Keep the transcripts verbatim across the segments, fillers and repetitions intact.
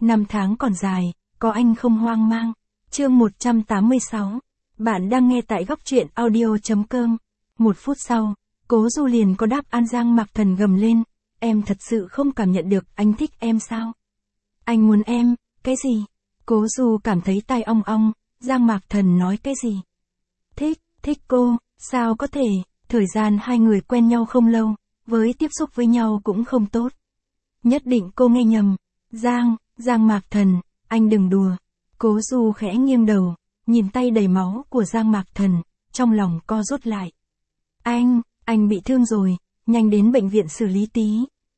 Năm tháng còn dài, có anh không hoang mang. Chương một trăm tám mươi sáu. Bạn đang nghe tại góc truyện audio chấm com. Một phút sau, Cố Du liền có đáp án. Giang Mạc Thần gầm lên, em thật sự không cảm nhận được anh thích em sao? Anh muốn em, cái gì? Cố Du cảm thấy tai ong ong, Giang Mạc Thần nói cái gì? Thích, thích cô, sao có thể, thời gian hai người quen nhau không lâu, với tiếp xúc với nhau cũng không tốt. Nhất định cô nghe nhầm. Giang, Giang Mạc Thần, anh đừng đùa. Cố Du khẽ nghiêng đầu, nhìn tay đầy máu của Giang Mạc Thần, trong lòng co rút lại. Anh, anh bị thương rồi, nhanh đến bệnh viện xử lý tí.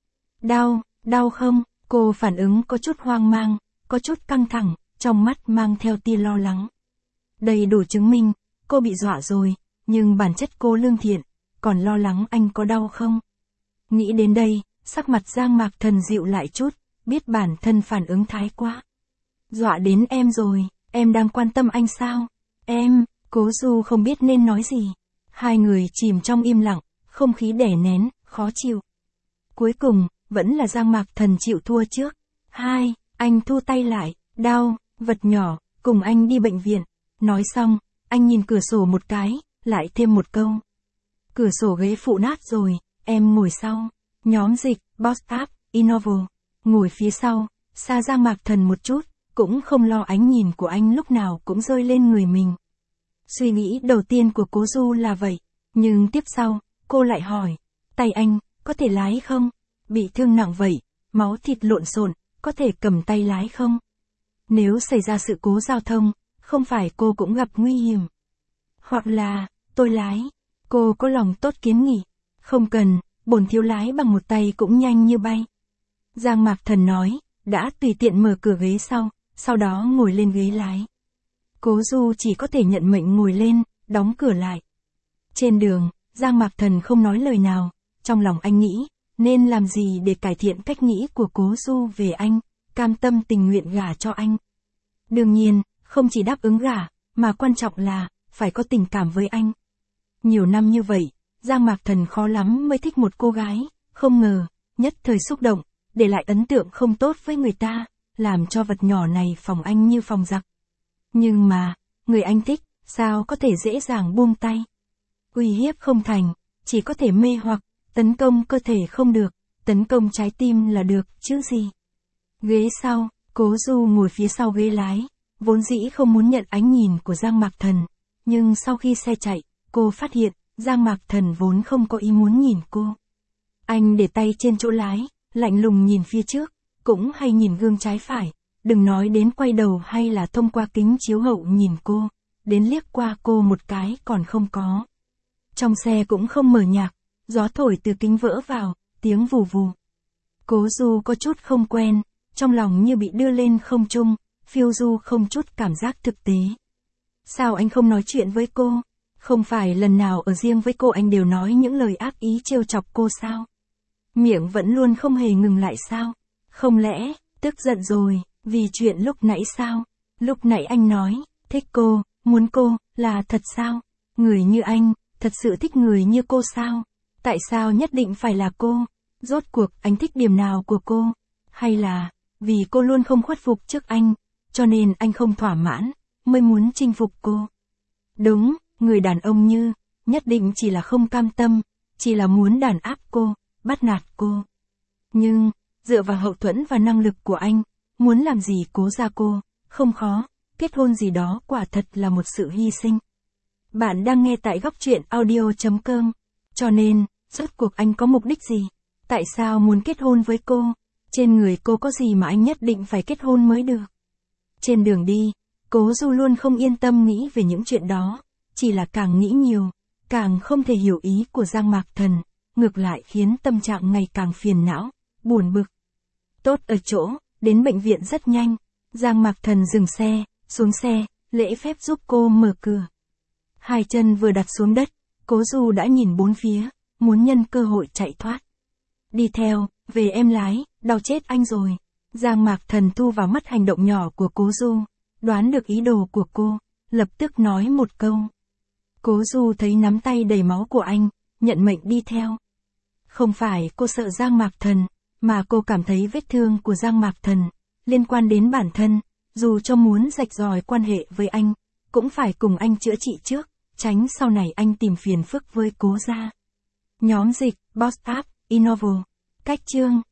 Đau, đau không? Cô phản ứng có chút hoang mang, có chút căng thẳng, trong mắt mang theo tia lo lắng. Đầy đủ chứng minh, cô bị dọa rồi, nhưng bản chất cô lương thiện, còn lo lắng anh có đau không? Nghĩ đến đây, sắc mặt Giang Mạc Thần dịu lại chút, biết bản thân phản ứng thái quá. Dọa đến em rồi, em đang quan tâm anh sao? Em, Cố Du không biết nên nói gì. Hai người chìm trong im lặng, không khí đè nén, khó chịu. Cuối cùng, vẫn là Giang Mạc Thần chịu thua trước. Hai, anh thu tay lại, đau, vật nhỏ, cùng anh đi bệnh viện. Nói xong, anh nhìn cửa sổ một cái, lại thêm một câu. Cửa sổ ghế phụ nát rồi, em ngồi sau. Nhóm dịch, Boss App, Innovo. Ngồi phía sau, xa Giang Mạc Thần một chút, cũng không lo ánh nhìn của anh lúc nào cũng rơi lên người mình. Suy nghĩ đầu tiên của Cố Du là vậy, nhưng tiếp sau, cô lại hỏi, tay anh, có thể lái không? Bị thương nặng vậy, máu thịt lộn xộn, có thể cầm tay lái không? Nếu xảy ra sự cố giao thông, không phải cô cũng gặp nguy hiểm. Hoặc là, tôi lái, cô có lòng tốt kiến nghị, không cần, bổn thiếu lái bằng một tay cũng nhanh như bay. Giang Mạc Thần nói, đã tùy tiện mở cửa ghế sau, sau đó ngồi lên ghế lái. Cố Du chỉ có thể nhận mệnh ngồi lên, đóng cửa lại. Trên đường, Giang Mạc Thần không nói lời nào, trong lòng anh nghĩ, nên làm gì để cải thiện cách nghĩ của Cố Du về anh, cam tâm tình nguyện gả cho anh. Đương nhiên, không chỉ đáp ứng gả, mà quan trọng là, phải có tình cảm với anh. Nhiều năm như vậy, Giang Mạc Thần khó lắm mới thích một cô gái, không ngờ, nhất thời xúc động, để lại ấn tượng không tốt với người ta, làm cho vật nhỏ này phòng anh như phòng giặc. Nhưng mà, người anh thích, sao có thể dễ dàng buông tay? Uy hiếp không thành, chỉ có thể mê hoặc, tấn công cơ thể không được, tấn công trái tim là được, chứ gì. Ghế sau, Cố Du ngồi phía sau ghế lái, vốn dĩ không muốn nhận ánh nhìn của Giang Mạc Thần, nhưng sau khi xe chạy, cô phát hiện, Giang Mạc Thần vốn không có ý muốn nhìn cô. Anh để tay trên chỗ lái, lạnh lùng nhìn phía trước, cũng hay nhìn gương trái phải, đừng nói đến quay đầu hay là thông qua kính chiếu hậu nhìn cô, đến liếc qua cô một cái còn không có. Trong xe cũng không mở nhạc, gió thổi từ kính vỡ vào, tiếng vù vù. Cố Du có chút không quen, trong lòng như bị đưa lên không trung, phiêu du không chút cảm giác thực tế. Sao anh không nói chuyện với cô? Không phải lần nào ở riêng với cô anh đều nói những lời ác ý trêu chọc cô sao? Miệng vẫn luôn không hề ngừng lại sao? Không lẽ, tức giận rồi, vì chuyện lúc nãy sao? Lúc nãy anh nói, thích cô, muốn cô, là thật sao? Người như anh, thật sự thích người như cô sao? Tại sao nhất định phải là cô? Rốt cuộc anh thích điểm nào của cô? Hay là, vì cô luôn không khuất phục trước anh, cho nên anh không thỏa mãn, mới muốn chinh phục cô? Đúng, người đàn ông như, nhất định chỉ là không cam tâm, chỉ là muốn đàn áp cô, bắt nạt cô. Nhưng, dựa vào hậu thuẫn và năng lực của anh, muốn làm gì Cố gia cô, không khó, kết hôn gì đó quả thật là một sự hy sinh. Bạn đang nghe tại góc truyện audio chấm com, cho nên, rốt cuộc anh có mục đích gì? Tại sao muốn kết hôn với cô? Trên người cô có gì mà anh nhất định phải kết hôn mới được? Trên đường đi, Cố Du luôn không yên tâm nghĩ về những chuyện đó, chỉ là càng nghĩ nhiều, càng không thể hiểu ý của Giang Mạc Thần, ngược lại khiến tâm trạng ngày càng phiền não, buồn bực. Tốt ở chỗ, đến bệnh viện rất nhanh, Giang Mạc Thần dừng xe, xuống xe, lễ phép giúp cô mở cửa. Hai chân vừa đặt xuống đất, Cố Du đã nhìn bốn phía, muốn nhân cơ hội chạy thoát. Đi theo, về em lái, đau chết anh rồi. Giang Mạc Thần thu vào mắt hành động nhỏ của Cố Du, đoán được ý đồ của cô, lập tức nói một câu. Cố Du thấy nắm tay đầy máu của anh, nhận mệnh đi theo. Không phải cô sợ Giang Mạc Thần, mà cô cảm thấy vết thương của Giang Mạc Thần Liên quan đến bản thân, dù cho muốn rạch ròi quan hệ với anh, cũng phải cùng anh chữa trị trước, tránh sau này anh tìm phiền phức với Cố gia. Nhóm dịch, Boss App, Innovo. Cách chương